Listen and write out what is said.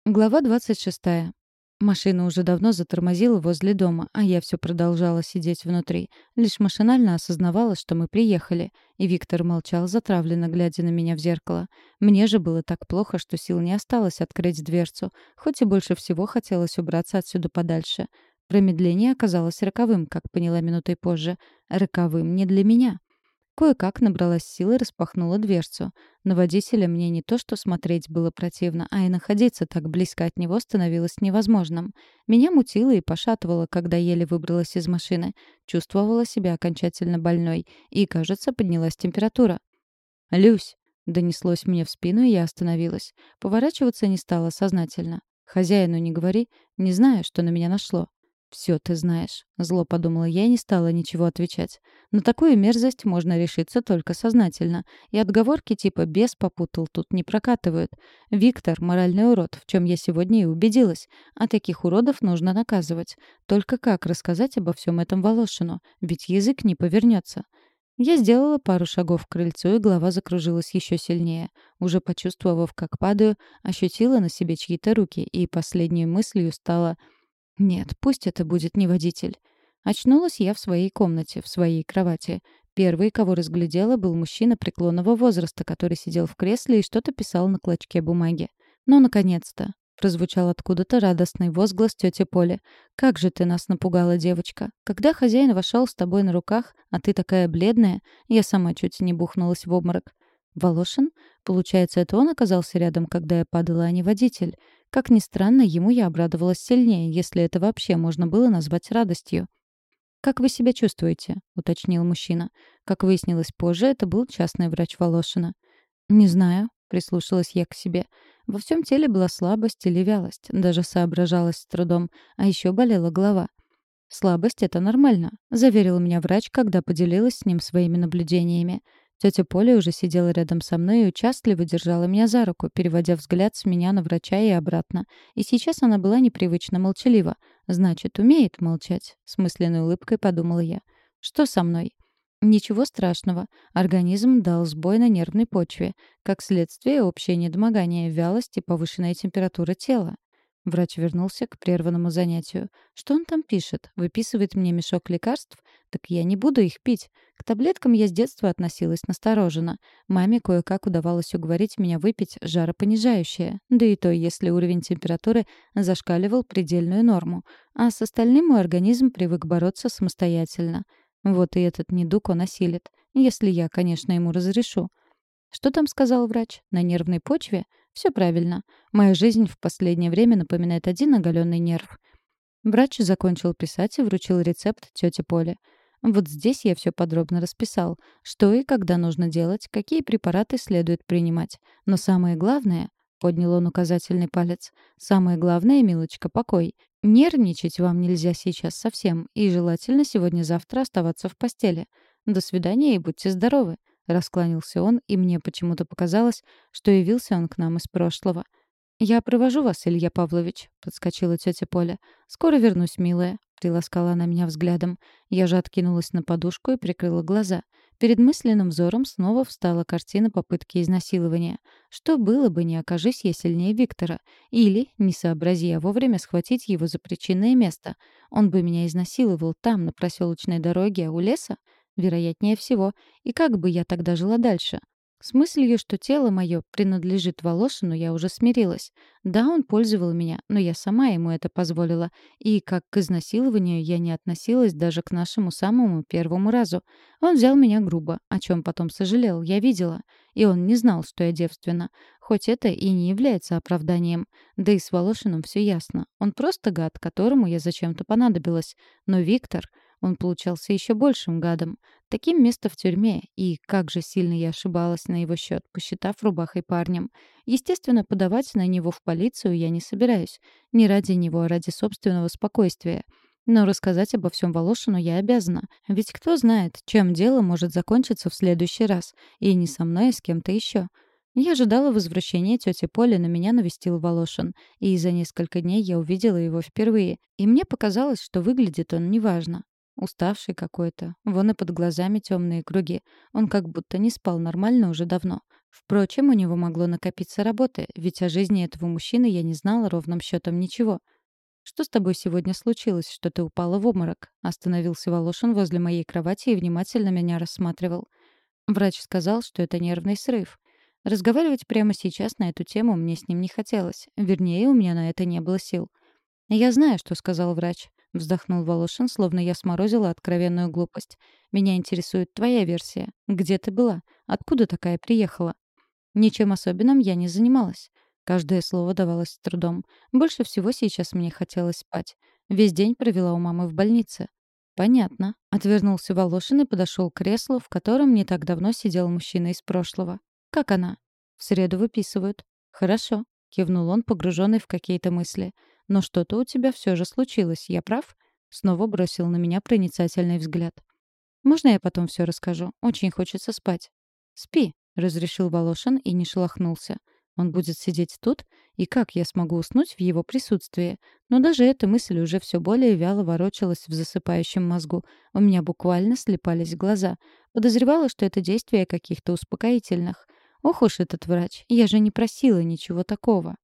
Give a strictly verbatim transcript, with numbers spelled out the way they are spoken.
Глава двадцать шестая. Машина уже давно затормозила возле дома, а я все продолжала сидеть внутри. Лишь машинально осознавала, что мы приехали. И Виктор молчал, затравленно глядя на меня в зеркало. Мне же было так плохо, что сил не осталось открыть дверцу, хоть и больше всего хотелось убраться отсюда подальше. Промедление оказалось роковым, как поняла минутой позже. Роковым не для меня. Кое-как набралась силы и распахнула дверцу. На водителя мне не то что смотреть было противно, а и находиться так близко от него становилось невозможным. Меня мутило и пошатывало, когда еле выбралась из машины. Чувствовала себя окончательно больной, и, кажется, поднялась температура. «Люсь!» — донеслось мне в спину, и я остановилась. Поворачиваться не стала сознательно. «Хозяину не говори, не знаю, что на меня нашло». «Все ты знаешь», — зло подумала я и не стала ничего отвечать. На такую мерзость можно решиться только сознательно. И отговорки типа «бес попутал» тут не прокатывают. Виктор — моральный урод, в чем я сегодня и убедилась. А таких уродов нужно наказывать. Только как рассказать обо всем этом Волошину? Ведь язык не повернется. Я сделала пару шагов к крыльцу, и голова закружилась еще сильнее. Уже почувствовав, как падаю, ощутила на себе чьи-то руки, и последней мыслью стало: нет, пусть это будет не водитель. Очнулась я в своей комнате, в своей кровати. Первый, кого разглядела, был мужчина преклонного возраста, который сидел в кресле и что-то писал на клочке бумаги. «Ну, наконец-то!» — прозвучал откуда-то радостный возглас тети Поли. «Как же ты нас напугала, девочка! Когда хозяин вошел с тобой на руках, а ты такая бледная, я сама чуть не бухнулась в обморок». Волошин? Получается, это он оказался рядом, когда я падала, а не водитель. Как ни странно, ему я обрадовалась сильнее, если это вообще можно было назвать радостью. «Как вы себя чувствуете?» — уточнил мужчина. Как выяснилось позже, это был частный врач Волошина. «Не знаю», — прислушалась я к себе. Во всем теле была слабость или вялость, даже соображалась с трудом, а еще болела голова. «Слабость — это нормально», — заверил меня врач, когда поделилась с ним своими наблюдениями. Тетя Поля уже сидела рядом со мной и участливо держала меня за руку, переводя взгляд с меня на врача и обратно. И сейчас она была непривычно молчалива. Значит, умеет молчать, с мысленной улыбкой подумала я. Что со мной? Ничего страшного. Организм дал сбой на нервной почве. Как следствие, общее недомогание, вялость и повышенная температура тела. Врач вернулся к прерванному занятию. Что он там пишет? Выписывает мне мешок лекарств? Так я не буду их пить. К таблеткам я с детства относилась настороженно. Маме кое-как удавалось уговорить меня выпить жаропонижающее. Да и то, если уровень температуры зашкаливал предельную норму. А с остальным мой организм привык бороться самостоятельно. Вот и этот недуг он осилит. Если я, конечно, ему разрешу. Что там сказал врач? На нервной почве? Все правильно. Моя жизнь в последнее время напоминает один оголенный нерв. Врач закончил писать и вручил рецепт тете Поле. Вот здесь я все подробно расписал, что и когда нужно делать, какие препараты следует принимать. Но самое главное, поднял он указательный палец, самое главное, милочка, покой. Нервничать вам нельзя сейчас совсем, и желательно сегодня-завтра оставаться в постели. До свидания и будьте здоровы. Раскланялся он, и мне почему-то показалось, что явился он к нам из прошлого. «Я провожу вас, Илья Павлович», — подскочила тетя Поля. «Скоро вернусь, милая», — приласкала она меня взглядом. Я же откинулась на подушку и прикрыла глаза. Перед мысленным взором снова встала картина попытки изнасилования. Что было бы, не окажись я сильнее Виктора? Или, не сообрази я вовремя схватить его за причинное место? Он бы меня изнасиловал там, на проселочной дороге, а у леса? Вероятнее всего. И как бы я тогда жила дальше? С мыслью, что тело мое принадлежит Волошину, я уже смирилась. Да, он пользовал меня, но я сама ему это позволила. И как к изнасилованию я не относилась даже к нашему самому первому разу. Он взял меня грубо, о чем потом сожалел, я видела. И он не знал, что я девственна. Хоть это и не является оправданием. Да и с Волошиным все ясно. Он просто гад, которому я зачем-то понадобилась. Но Виктор... Он получался еще большим гадом. Таким место в тюрьме, и как же сильно я ошибалась на его счет, посчитав рубахой парнем. Естественно, подавать на него в полицию я не собираюсь. Не ради него, а ради собственного спокойствия. Но рассказать обо всем Волошину я обязана. Ведь кто знает, чем дело может закончиться в следующий раз. И не со мной, а с кем-то еще. Я ожидала возвращения тети Поли, но меня навестил Волошин. И за несколько дней я увидела его впервые. И мне показалось, что выглядит он неважно. Уставший какой-то. Вон и под глазами темные круги. Он как будто не спал нормально уже давно. Впрочем, у него могло накопиться работы, ведь о жизни этого мужчины я не знала ровным счетом ничего. «Что с тобой сегодня случилось, что ты упала в обморок?» Остановился Волошин возле моей кровати и внимательно меня рассматривал. Врач сказал, что это нервный срыв. Разговаривать прямо сейчас на эту тему мне с ним не хотелось. Вернее, у меня на это не было сил. «Я знаю, что сказал врач», — вздохнул Волошин, словно я сморозила откровенную глупость. «Меня интересует твоя версия. Где ты была? Откуда такая приехала?» Ничем особенным я не занималась. Каждое слово давалось с трудом. Больше всего сейчас мне хотелось спать. Весь день провела у мамы в больнице. «Понятно», — отвернулся Волошин и подошел к креслу, в котором не так давно сидел мужчина из прошлого. «Как она?» «В среду выписывают». «Хорошо», — кивнул он, погруженный в какие-то мысли. «Но что-то у тебя все же случилось, я прав?» Снова бросил на меня проницательный взгляд. «Можно я потом все расскажу? Очень хочется спать». «Спи», — разрешил Волошин и не шелохнулся. Он будет сидеть тут, и как я смогу уснуть в его присутствии? Но даже эта мысль уже все более вяло ворочалась в засыпающем мозгу. У меня буквально слепались глаза. Подозревала, что это действие каких-то успокоительных. Ох уж этот врач, я же не просила ничего такого.